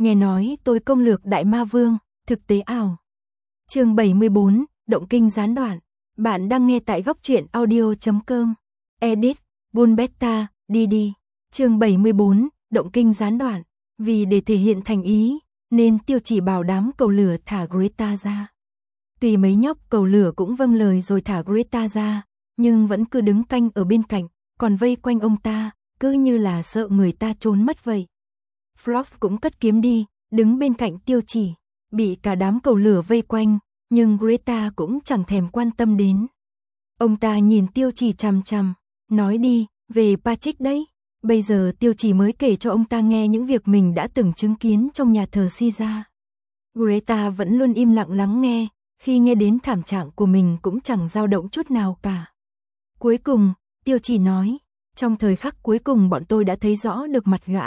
nghe nói tôi công lược Đại Ma Vương, thực tế ảo. Chương 74, động kinh gián đoạn. Bạn đang nghe tại góc truyện audio.com. Edit, Bulbetta, Didi. Chương 74, động kinh gián đoạn. Vì để thể hiện thành ý, nên Tiêu Chỉ bảo đám cầu lửa thả Greta ra. Tùy mấy nhóc cầu lửa cũng vâng lời rồi thả Greta ra, nhưng vẫn cứ đứng canh ở bên cạnh, còn vây quanh ông ta, cứ như là sợ người ta trốn mất vậy. Frost cũng cất kiếm đi, đứng bên cạnh Tiêu Chỉ, bị cả đám cầu lửa vây quanh, nhưng Greta cũng chẳng thèm quan tâm đến. Ông ta nhìn Tiêu Chỉ chằm chằm, nói đi, về Patrick đấy. Bây giờ Tiêu Chỉ mới kể cho ông ta nghe những việc mình đã từng chứng kiến trong nhà thờ Caesar. Greta vẫn luôn im lặng lắng nghe, khi nghe đến thảm trạng của mình cũng chẳng dao động chút nào cả. Cuối cùng, Tiêu Chỉ nói, trong thời khắc cuối cùng bọn tôi đã thấy rõ được mặt gã.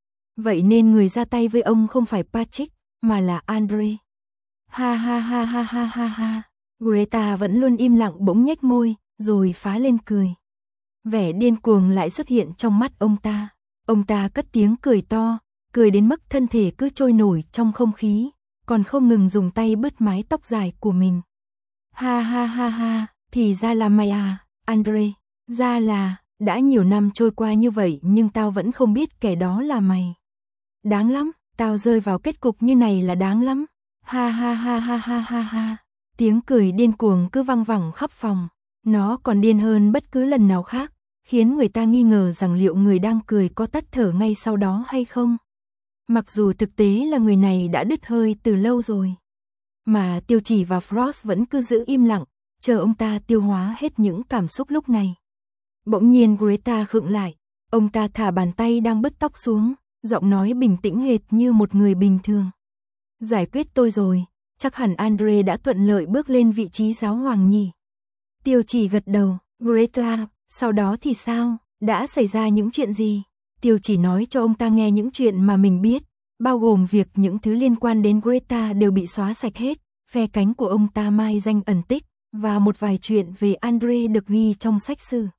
Vậy nên người ra tay với ông không phải Patrick, mà là Andre. Ha ha ha ha ha ha ha. Greta vẫn luôn im lặng bỗng nhếch môi, rồi phá lên cười. Vẻ điên cuồng lại xuất hiện trong mắt ông ta. Ông ta cất tiếng cười to, cười đến mức thân thể cứ trôi nổi trong không khí, còn không ngừng dùng tay bứt mái tóc dài của mình. Ha ha ha ha, thì ra là mày à, Andre. Ra là, đã nhiều năm trôi qua như vậy nhưng tao vẫn không biết kẻ đó là mày. Đáng lắm, tao rơi vào kết cục như này là đáng lắm. Ha ha ha ha ha ha ha. Tiếng cười điên cuồng cứ vang vẳng khắp phòng. Nó còn điên hơn bất cứ lần nào khác, khiến người ta nghi ngờ rằng liệu người đang cười có tắt thở ngay sau đó hay không. Mặc dù thực tế là người này đã đứt hơi từ lâu rồi. Mà Tiêu Chỉ và Frost vẫn cứ giữ im lặng, chờ ông ta tiêu hóa hết những cảm xúc lúc này. Bỗng nhiên Greta khựng lại, ông ta thả bàn tay đang bứt tóc xuống, giọng nói bình tĩnh hệt như một người bình thường. Giải quyết tôi rồi, chắc hẳn Andre đã thuận lợi bước lên vị trí giáo hoàng nhỉ. Tiêu Chỉ gật đầu, Greta, sau đó thì sao, đã xảy ra những chuyện gì? Tiêu Chỉ nói cho ông ta nghe những chuyện mà mình biết, bao gồm việc những thứ liên quan đến Greta đều bị xóa sạch hết, phe cánh của ông ta mai danh ẩn tích, và một vài chuyện về Andre được ghi trong sách sử.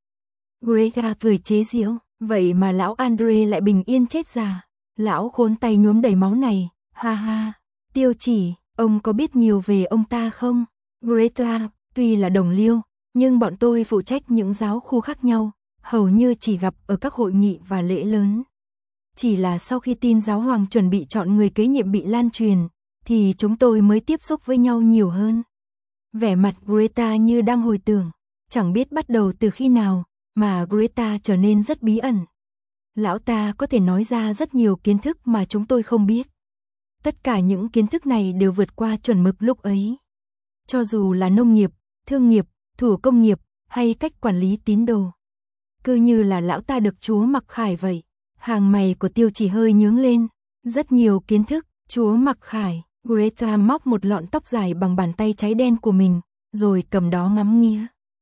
Greta cười chế giễu, vậy mà lão Andre lại bình yên chết già. Lão khốn tay nhuốm đầy máu này, ha ha. Tiêu Chỉ, ông có biết nhiều về ông ta không? Greta, tuy là đồng liêu, nhưng bọn tôi phụ trách những giáo khu khác nhau, hầu như chỉ gặp ở các hội nghị và lễ lớn. Chỉ là sau khi tin giáo hoàng chuẩn bị chọn người kế nhiệm bị lan truyền, thì chúng tôi mới tiếp xúc với nhau nhiều hơn. Vẻ mặt Greta như đang hồi tưởng, chẳng biết bắt đầu từ khi nào, mà Greta trở nên rất bí ẩn. Lão ta có thể nói ra rất nhiều kiến thức mà chúng tôi không biết. Tất cả những kiến thức này đều vượt qua chuẩn mực lúc ấy. Cho dù là nông nghiệp, thương nghiệp, thủ công nghiệp, hay cách quản lý tín đồ. Cứ như là lão ta được Chúa mặc khải vậy. Hàng mày của Tiêu Chỉ hơi nhướng lên. Rất nhiều kiến thức, Chúa mặc khải. Greta móc một lọn tóc dài bằng bàn tay cháy đen của mình, rồi cầm đó ngắm nghía.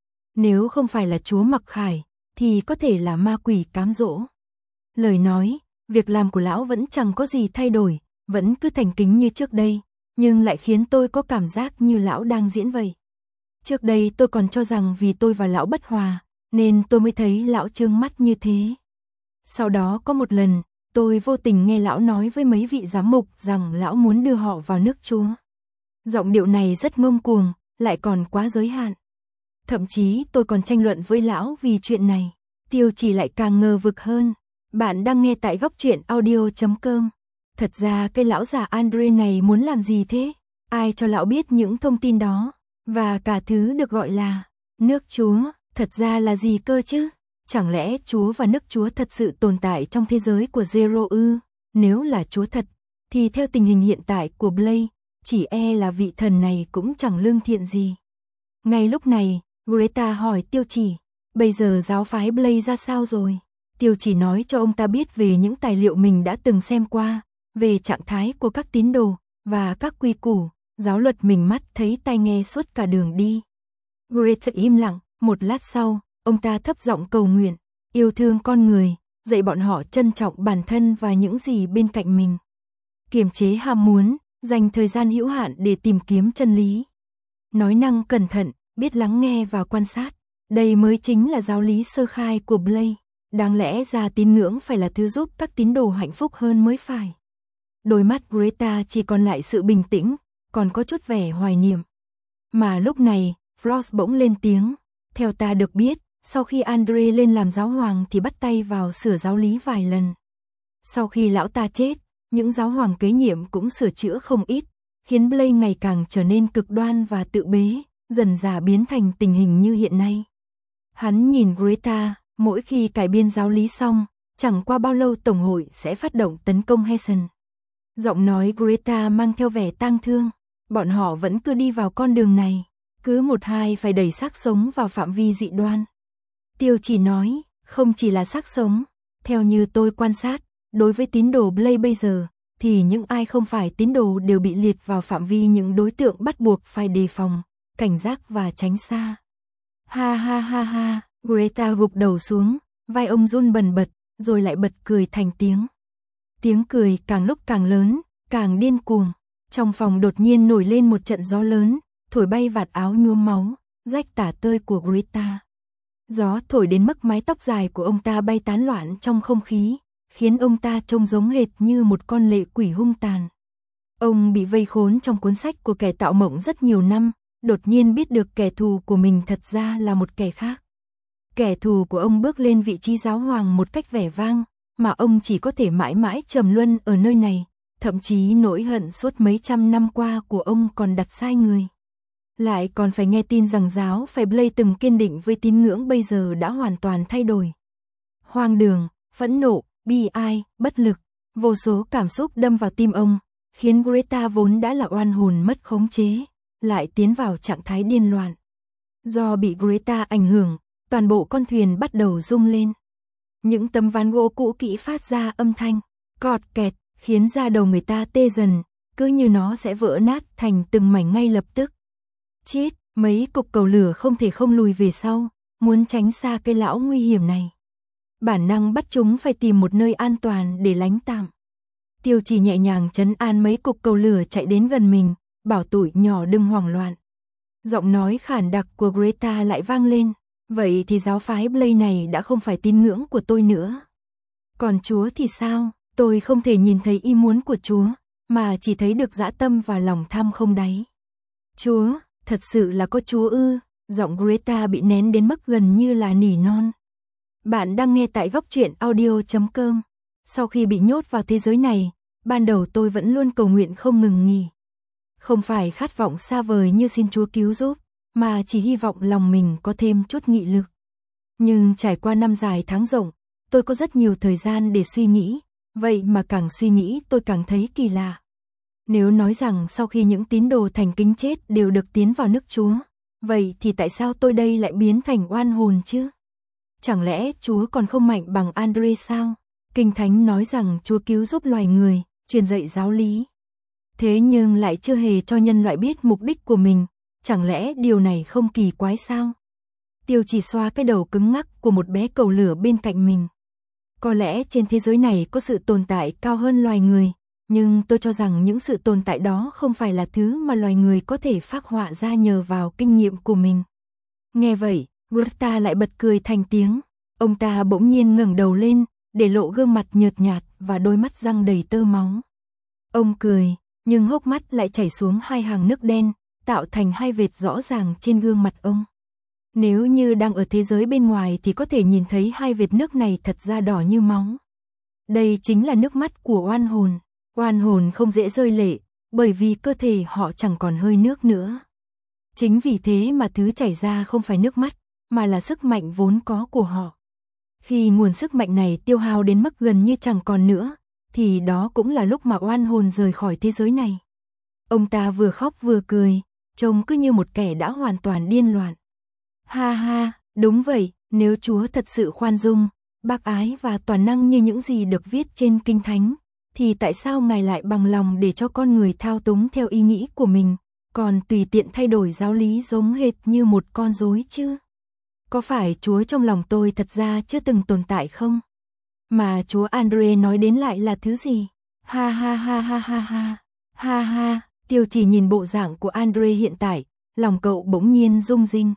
Nếu không phải là Chúa mặc khải, thì có thể là ma quỷ cám dỗ. Lời nói, việc làm của lão vẫn chẳng có gì thay đổi, vẫn cứ thành kính như trước đây, nhưng lại khiến tôi có cảm giác như lão đang diễn vậy. Trước đây tôi còn cho rằng vì tôi và lão bất hòa, nên tôi mới thấy lão trương mắt như thế. Sau đó có một lần, tôi vô tình nghe lão nói với mấy vị giám mục rằng lão muốn đưa họ vào nước Chúa. Giọng điệu này rất ngông cuồng, lại còn quá giới hạn. Thậm chí tôi còn tranh luận với lão vì chuyện này. Tiêu Chỉ lại càng ngờ vực hơn. Bạn đang nghe tại góc truyện audio.com. Thật ra cái lão già Andre này muốn làm gì thế? Ai cho lão biết những thông tin đó? Và cả thứ được gọi là nước Chúa, thật ra là gì cơ chứ? Chẳng lẽ Chúa và nước Chúa thật sự tồn tại trong thế giới của Zero ư? Nếu là Chúa thật, thì theo tình hình hiện tại của Blade, chỉ e là vị thần này cũng chẳng lương thiện gì. Ngay lúc này, Greta hỏi Tiêu Chỉ, bây giờ giáo phái Blade ra sao rồi? Tiêu Chỉ nói cho ông ta biết về những tài liệu mình đã từng xem qua, về trạng thái của các tín đồ, và các quy củ, giáo luật mình mắt thấy tai nghe suốt cả đường đi. Greta im lặng, một lát sau, ông ta thấp giọng cầu nguyện, yêu thương con người, dạy bọn họ trân trọng bản thân và những gì bên cạnh mình. Kiềm chế ham muốn, dành thời gian hữu hạn để tìm kiếm chân lý. Nói năng cẩn thận, biết lắng nghe và quan sát. Đây mới chính là giáo lý sơ khai của Blade. Đáng lẽ ra tín ngưỡng phải là thứ giúp các tín đồ hạnh phúc hơn mới phải. Đôi mắt Greta chỉ còn lại sự bình tĩnh, còn có chút vẻ hoài niệm. Mà lúc này, Frost bỗng lên tiếng. Theo ta được biết, sau khi Andre lên làm giáo hoàng thì bắt tay vào sửa giáo lý vài lần. Sau khi lão ta chết, những giáo hoàng kế nhiệm cũng sửa chữa không ít, khiến Blaze ngày càng trở nên cực đoan và tự bế, dần dà biến thành tình hình như hiện nay. Hắn nhìn Greta, mỗi khi cải biên giáo lý xong, chẳng qua bao lâu Tổng hội sẽ phát động tấn công Hessen. Giọng nói Greta mang theo vẻ tang thương, bọn họ vẫn cứ đi vào con đường này, cứ một hai phải đẩy xác sống vào phạm vi dị đoan. Tiêu Chỉ nói, không chỉ là xác sống, theo như tôi quan sát, đối với tín đồ Blaze bây giờ, thì những ai không phải tín đồ đều bị liệt vào phạm vi những đối tượng bắt buộc phải đề phòng, cảnh giác và tránh xa. Ha ha ha ha, Greta gục đầu xuống, vai ông run bần bật, rồi lại bật cười thành tiếng. Tiếng cười càng lúc càng lớn, càng điên cuồng. Trong phòng đột nhiên nổi lên một trận gió lớn, thổi bay vạt áo nhuốm máu, rách tả tơi của Greta. Gió thổi đến mức mái tóc dài của ông ta bay tán loạn trong không khí, khiến ông ta trông giống hệt như một con lệ quỷ hung tàn. Ông bị vây khốn trong cuốn sách của kẻ tạo mộng rất nhiều năm, đột nhiên biết được kẻ thù của mình thật ra là một kẻ khác. Kẻ thù của ông bước lên vị trí giáo hoàng một cách vẻ vang, mà ông chỉ có thể mãi mãi trầm luân ở nơi này, thậm chí nỗi hận suốt mấy trăm năm qua của ông còn đặt sai người. Lại còn phải nghe tin rằng giáo phái Blaze từng kiên định với tín ngưỡng bây giờ đã hoàn toàn thay đổi. Hoang đường, phẫn nộ, bi ai, bất lực, vô số cảm xúc đâm vào tim ông, khiến Greta vốn đã là oan hồn mất khống chế, lại tiến vào trạng thái điên loạn. Do bị Greta ảnh hưởng, toàn bộ con thuyền bắt đầu rung lên. Những tấm ván gỗ cũ kỹ phát ra âm thanh cọt kẹt, khiến da đầu người ta tê dần, cứ như nó sẽ vỡ nát thành từng mảnh ngay lập tức. Chết, mấy cục cầu lửa không thể không lùi về sau, muốn tránh xa cây lão nguy hiểm này. Bản năng bắt chúng phải tìm một nơi an toàn để lánh tạm. Tiêu Chỉ nhẹ nhàng trấn an mấy cục cầu lửa chạy đến gần mình, bảo tụi nhỏ đừng hoảng loạn. Giọng nói khản đặc của Greta lại vang lên, vậy thì giáo phái Blaze này đã không phải tín ngưỡng của tôi nữa. Còn Chúa thì sao? Tôi không thể nhìn thấy ý muốn của Chúa, mà chỉ thấy được dã tâm và lòng tham không đáy. Chúa, thật sự là có Chúa ư? Giọng Greta bị nén đến mức gần như là nỉ non. Bạn đang nghe tại góc truyện audio.com. Sau khi bị nhốt vào thế giới này, ban đầu tôi vẫn luôn cầu nguyện không ngừng nghỉ. Không phải khát vọng xa vời như xin Chúa cứu giúp, mà chỉ hy vọng lòng mình có thêm chút nghị lực. Nhưng trải qua năm dài tháng rộng, tôi có rất nhiều thời gian để suy nghĩ, vậy mà càng suy nghĩ tôi càng thấy kỳ lạ. Nếu nói rằng sau khi những tín đồ thành kính chết đều được tiến vào nước Chúa, vậy thì tại sao tôi đây lại biến thành oan hồn chứ? Chẳng lẽ Chúa còn không mạnh bằng Andre sao? Kinh Thánh nói rằng Chúa cứu giúp loài người, truyền dạy giáo lý. Thế nhưng lại chưa hề cho nhân loại biết mục đích của mình, chẳng lẽ điều này không kỳ quái sao? Tiêu Chỉ xoa cái đầu cứng ngắc của một bé cầu lửa bên cạnh mình. Có lẽ trên thế giới này có sự tồn tại cao hơn loài người, nhưng tôi cho rằng những sự tồn tại đó không phải là thứ mà loài người có thể phác họa ra nhờ vào kinh nghiệm của mình. Nghe vậy, Greta lại bật cười thành tiếng. Ông ta bỗng nhiên ngẩng đầu lên, để lộ gương mặt nhợt nhạt và đôi mắt răng đầy tơ máu. Ông cười, nhưng hốc mắt lại chảy xuống hai hàng nước đen, tạo thành hai vệt rõ ràng trên gương mặt ông. Nếu như đang ở thế giới bên ngoài thì có thể nhìn thấy hai vệt nước này thật ra đỏ như máu. Đây chính là nước mắt của oan hồn. Oan hồn không dễ rơi lệ, bởi vì cơ thể họ chẳng còn hơi nước nữa. Chính vì thế mà thứ chảy ra không phải nước mắt, mà là sức mạnh vốn có của họ. Khi nguồn sức mạnh này tiêu hao đến mức gần như chẳng còn nữa, thì đó cũng là lúc mà oan hồn rời khỏi thế giới này. Ông ta vừa khóc vừa cười, trông cứ như một kẻ đã hoàn toàn điên loạn. Ha ha, đúng vậy, nếu Chúa thật sự khoan dung, bác ái và toàn năng như những gì được viết trên Kinh Thánh, thì tại sao Ngài lại bằng lòng để cho con người thao túng theo ý nghĩ của mình, còn tùy tiện thay đổi giáo lý giống hệt như một con rối chứ? Có phải Chúa trong lòng tôi thật ra chưa từng tồn tại không? Mà Chúa Andre nói đến lại là thứ gì? Ha ha ha ha ha ha. Ha ha, Tiêu Chỉ nhìn bộ dạng của Andre hiện tại, lòng cậu bỗng nhiên rung rinh.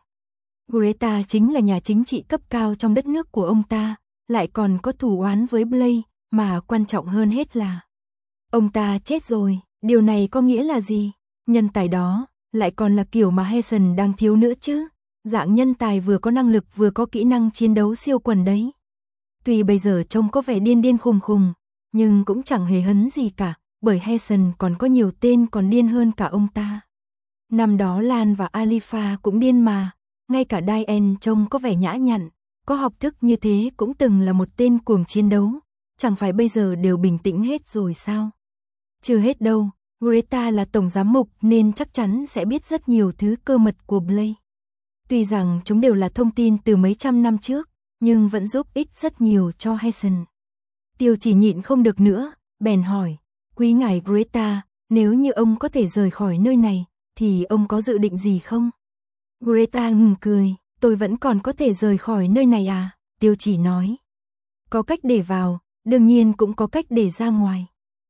Greta chính là nhà chính trị cấp cao trong đất nước của ông ta, lại còn có thù oán với Blaze, mà quan trọng hơn hết là Ông ta chết rồi, điều này có nghĩa là gì? Nhân tài đó, lại còn là kiểu mà Hazen đang thiếu nữa chứ. Dạng nhân tài vừa có năng lực vừa có kỹ năng chiến đấu siêu quần đấy. Tuy bây giờ trông có vẻ điên điên khùng khùng, nhưng cũng chẳng hề hấn gì cả, bởi Hazen còn có nhiều tên còn điên hơn cả ông ta. Năm đó Lan và Alifa cũng điên mà, ngay cả Diane trông có vẻ nhã nhặn, có học thức như thế cũng từng là một tên cuồng chiến đấu, chẳng phải bây giờ đều bình tĩnh hết rồi sao? Chưa hết đâu, Greta là tổng giám mục nên chắc chắn sẽ biết rất nhiều thứ cơ mật của Blade. Tuy rằng chúng đều là thông tin từ mấy trăm năm trước, nhưng vẫn giúp ích rất nhiều cho Hazen. Tiêu Chỉ nhịn không được nữa, bèn hỏi, quý ngài Greta, nếu như ông có thể rời khỏi nơi này, thì ông có dự định gì không? Greta ngừng cười, tôi vẫn còn có thể rời khỏi nơi này à? Tiêu Chỉ nói. Có cách để vào, đương nhiên cũng có cách để ra ngoài.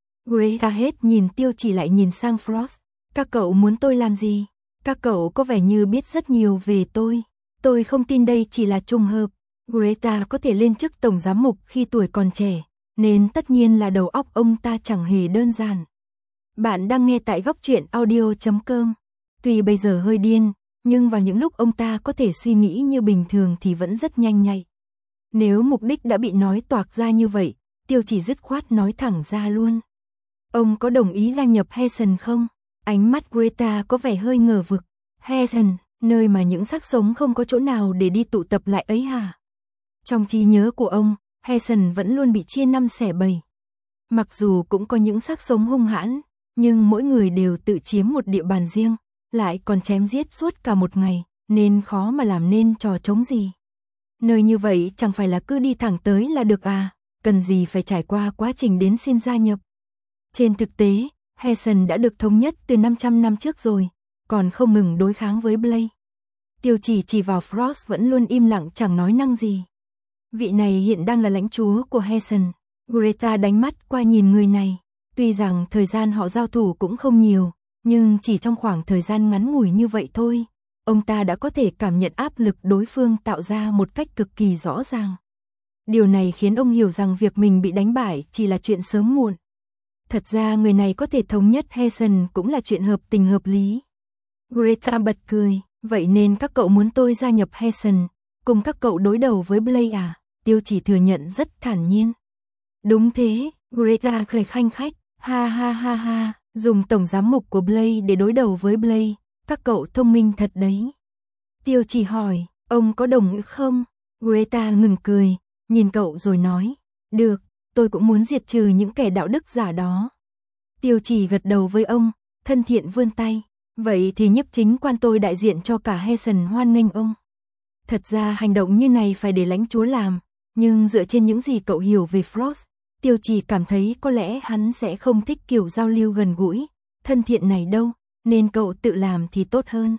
Greta hết nhìn Tiêu Chỉ lại nhìn sang Frost. Các cậu muốn tôi làm gì? Các cậu có vẻ như biết rất nhiều về tôi. Tôi không tin đây chỉ là trùng hợp. Greta có thể lên chức tổng giám mục khi tuổi còn trẻ, nên tất nhiên là đầu óc ông ta chẳng hề đơn giản. Bạn đang nghe tại góc truyện audio.com. Tuy bây giờ hơi điên, nhưng vào những lúc ông ta có thể suy nghĩ như bình thường thì vẫn rất nhanh nhạy. Nếu mục đích đã bị nói toạc ra như vậy, Tiêu Chỉ dứt khoát nói thẳng ra luôn. Ông có đồng ý gia nhập Hazen không? Ánh mắt Greta có vẻ hơi ngờ vực. Hazen, nơi mà những xác sống không có chỗ nào để đi tụ tập lại ấy hả? Trong trí nhớ của ông, Hazen vẫn luôn bị chia năm xẻ bảy. Mặc dù cũng có những xác sống hung hãn, nhưng mỗi người đều tự chiếm một địa bàn riêng, lại còn chém giết suốt cả một ngày, nên khó mà làm nên trò trống gì. Nơi như vậy chẳng phải là cứ đi thẳng tới là được à, cần gì phải trải qua quá trình đến xin gia nhập. Trên thực tế, Hazen đã được thống nhất từ 500 năm trước rồi, còn không ngừng đối kháng với Blade. Tiêu Chỉ vào Frost vẫn luôn im lặng chẳng nói năng gì. Vị này hiện đang là lãnh chúa của Hazen. Greta đánh mắt qua nhìn người này. Tuy rằng thời gian họ giao thủ cũng không nhiều, nhưng chỉ trong khoảng thời gian ngắn ngủi như vậy thôi, ông ta đã có thể cảm nhận áp lực đối phương tạo ra một cách cực kỳ rõ ràng. Điều này khiến ông hiểu rằng việc mình bị đánh bại chỉ là chuyện sớm muộn. Thật ra người này có thể thống nhất Hazen cũng là chuyện hợp tình hợp lý. Greta bật cười, vậy nên các cậu muốn tôi gia nhập Hazen, cùng các cậu đối đầu với Blade à? Tiêu Chỉ thừa nhận rất thản nhiên. Đúng thế, Greta cười khanh khách, ha ha ha ha, dùng tổng giám mục của Blade để đối đầu với Blade, các cậu thông minh thật đấy. Tiêu Chỉ hỏi, ông có đồng ý không? Greta ngừng cười, nhìn cậu rồi nói, được, tôi cũng muốn diệt trừ những kẻ đạo đức giả đó. Tiêu Chỉ gật đầu với ông, thân thiện vươn tay, vậy thì nhiếp chính quan tôi đại diện cho cả Hazen hoan nghênh ông. Thật ra hành động như này phải để lãnh chúa làm, nhưng dựa trên những gì cậu hiểu về Frost, Tiêu Chỉ cảm thấy có lẽ hắn sẽ không thích kiểu giao lưu gần gũi, thân thiện này đâu, nên cậu tự làm thì tốt hơn.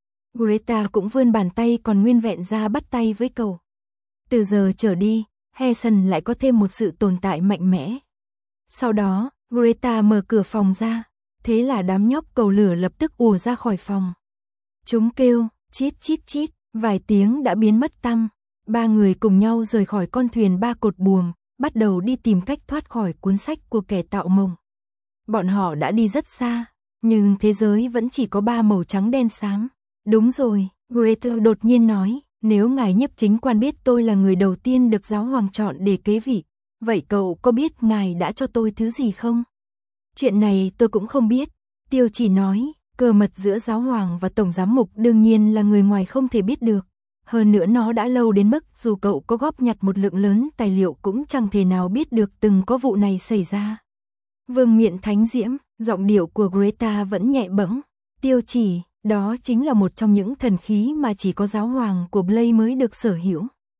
Greta cũng vươn bàn tay còn nguyên vẹn ra bắt tay với cậu. Từ giờ trở đi, Hazen lại có thêm một sự tồn tại mạnh mẽ. Sau đó, Greta mở cửa phòng ra, thế là đám nhóc cầu lửa lập tức ùa ra khỏi phòng. Chúng kêu, chít chít chít, vài tiếng đã biến mất tăm. Ba người cùng nhau rời khỏi con thuyền ba cột buồm, bắt đầu đi tìm cách thoát khỏi cuốn sách của kẻ tạo mộng. Bọn họ đã đi rất xa, nhưng thế giới vẫn chỉ có ba màu trắng đen xám. Đúng rồi, Greta đột nhiên nói, nếu ngài nhiếp chính quan biết tôi là người đầu tiên được giáo hoàng chọn để kế vị, vậy cậu có biết ngài đã cho tôi thứ gì không? Chuyện này tôi cũng không biết, Tiêu Chỉ nói, cơ mật giữa giáo hoàng và tổng giám mục đương nhiên là người ngoài không thể biết được. Hơn nữa nó đã lâu đến mức dù cậu có góp nhặt một lượng lớn tài liệu cũng chẳng thể nào biết được từng có vụ này xảy ra. Vương miện thánh diễm, giọng điệu của Greta vẫn nhẹ bẫng. Tiêu Chỉ, đó chính là một trong những thần khí mà chỉ có giáo hoàng của Blade mới được sở hữu.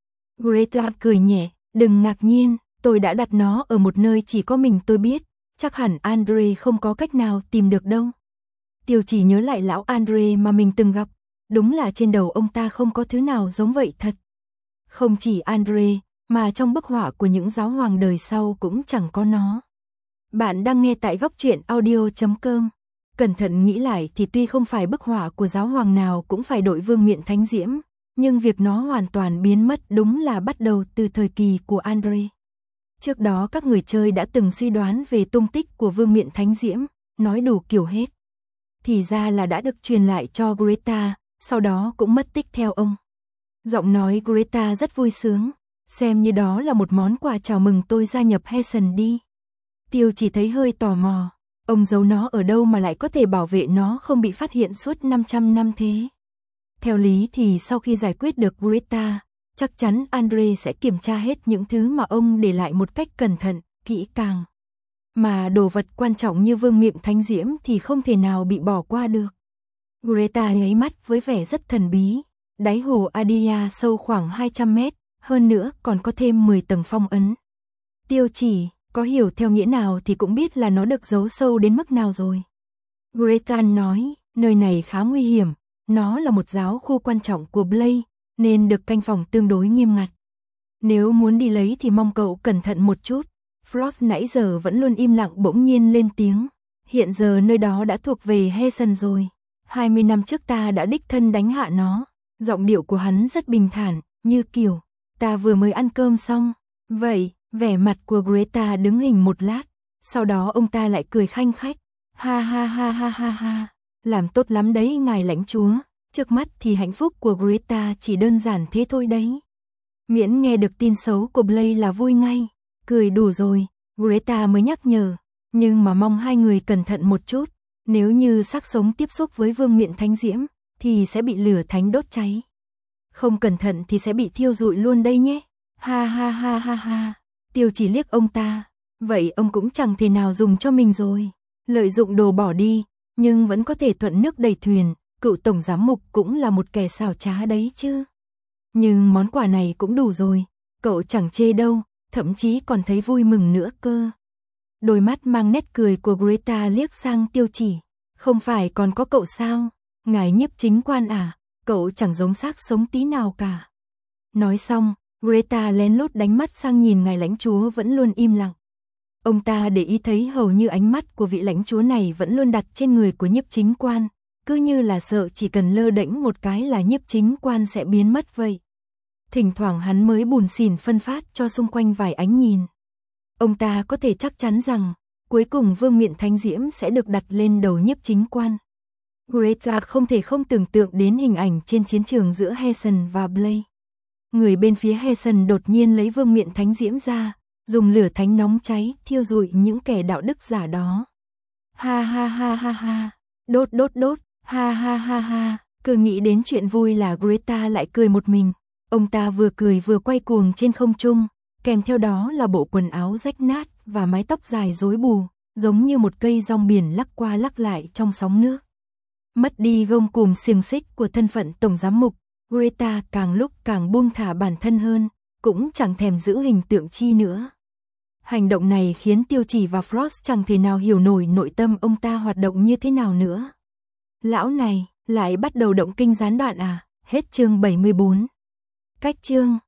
Greta cười nhẹ, đừng ngạc nhiên, tôi đã đặt nó ở một nơi chỉ có mình tôi biết, chắc hẳn Andre không có cách nào tìm được đâu. Tiêu Chỉ nhớ lại lão Andre mà mình từng gặp. Đúng là trên đầu ông ta không có thứ nào giống vậy thật. Không chỉ Andre, mà trong bức họa của những giáo hoàng đời sau cũng chẳng có nó. Bạn đang nghe tại góc truyện audio.com. Cẩn thận nghĩ lại thì tuy không phải bức họa của giáo hoàng nào cũng phải đội vương miện thánh diễm, nhưng việc nó hoàn toàn biến mất đúng là bắt đầu từ thời kỳ của Andre. Trước đó các người chơi đã từng suy đoán về tung tích của Vương Miện Thánh Diễm, nói đủ kiểu hết. Thì ra là đã được truyền lại cho Greta, sau đó cũng mất tích theo ông. Giọng nói Greta rất vui sướng, xem như đó là một món quà chào mừng tôi gia nhập Heaven đi. Tiêu chỉ thấy hơi tò mò, ông giấu nó ở đâu mà lại có thể bảo vệ nó không bị phát hiện suốt 500 năm thế. Theo lý thì sau khi giải quyết được Greta, chắc chắn Andre sẽ kiểm tra hết những thứ mà ông để lại một cách cẩn thận, kỹ càng. Mà đồ vật quan trọng như Vương Miện Thánh Diễm thì không thể nào bị bỏ qua được. Greta nháy mắt với vẻ rất thần bí. Đáy hồ Adia sâu khoảng 200 mét, hơn nữa còn có thêm 10 tầng phong ấn. Tiêu chỉ, có hiểu theo nghĩa nào thì cũng biết là nó được giấu sâu đến mức nào rồi. Greta nói, nơi này khá nguy hiểm, nó là một giáo khu quan trọng của Blaze, nên được canh phòng tương đối nghiêm ngặt. Nếu muốn đi lấy thì mong cậu cẩn thận một chút. Frost nãy giờ vẫn luôn im lặng bỗng nhiên lên tiếng. Hiện giờ nơi đó đã thuộc về Heaven rồi. 20 năm trước ta đã đích thân đánh hạ nó. Giọng điệu của hắn rất bình thản, như kiểu, ta vừa mới ăn cơm xong. Vậy, vẻ mặt của Greta đứng hình một lát. Sau đó ông ta lại cười khanh khách. Ha ha ha ha ha ha. Làm tốt lắm đấy ngài lãnh chúa. Trước mắt thì hạnh phúc của Greta chỉ đơn giản thế thôi đấy. Miễn nghe được tin xấu của Blaze là vui ngay. Cười đủ rồi, Greta mới nhắc nhở. Nhưng mà mong hai người cẩn thận một chút. Nếu như xác sống tiếp xúc với Vương Miện Thánh Diễm, thì sẽ bị lửa thánh đốt cháy. Không cẩn thận thì sẽ bị thiêu rụi luôn đây nhé. Ha ha ha ha ha. Tiêu chỉ liếc ông ta. Vậy ông cũng chẳng thể nào dùng cho mình rồi. Lợi dụng đồ bỏ đi, nhưng vẫn có thể thuận nước đẩy thuyền. Cựu tổng giám mục cũng là một kẻ xảo trá đấy chứ. Nhưng món quà này cũng đủ rồi. Cậu chẳng chê đâu, thậm chí còn thấy vui mừng nữa cơ. Đôi mắt mang nét cười của Greta liếc sang Tiêu chỉ. Không phải còn có cậu sao? Ngài nhiếp chính quan à? Cậu chẳng giống xác sống tí nào cả. Nói xong, Greta lén lút đánh mắt sang nhìn ngài lãnh chúa vẫn luôn im lặng. Ông ta để ý thấy hầu như ánh mắt của vị lãnh chúa này vẫn luôn đặt trên người của nhiếp chính quan. Cứ như là sợ chỉ cần lơ đễnh một cái là nhiếp chính quan sẽ biến mất vậy. Thỉnh thoảng hắn mới bùn xỉn phân phát cho xung quanh vài ánh nhìn. Ông ta có thể chắc chắn rằng, cuối cùng Vương Miện Thánh Diễm sẽ được đặt lên đầu nhiếp chính quan. Greta không thể không tưởng tượng đến hình ảnh trên chiến trường giữa Heaven và Blaze. Người bên phía Heaven đột nhiên lấy Vương Miện Thánh Diễm ra, dùng lửa thánh nóng cháy thiêu rụi những kẻ đạo đức giả đó. Ha ha ha ha ha, đốt đốt đốt, ha ha ha ha, cứ nghĩ đến chuyện vui là Greta lại cười một mình. Ông ta vừa cười vừa quay cuồng trên không trung, kèm theo đó là bộ quần áo rách nát và mái tóc dài rối bù, giống như một cây rong biển lắc qua lắc lại trong sóng nước. Mất đi gông cùm xiềng xích của thân phận tổng giám mục, Greta càng lúc càng buông thả bản thân hơn, cũng chẳng thèm giữ hình tượng chi nữa. Hành động này khiến Tiêu Chỉ và Frost chẳng thể nào hiểu nổi nội tâm ông ta hoạt động như thế nào nữa. Lão này, lại bắt đầu động kinh gián đoạn à? Hết chương 74. Cách chương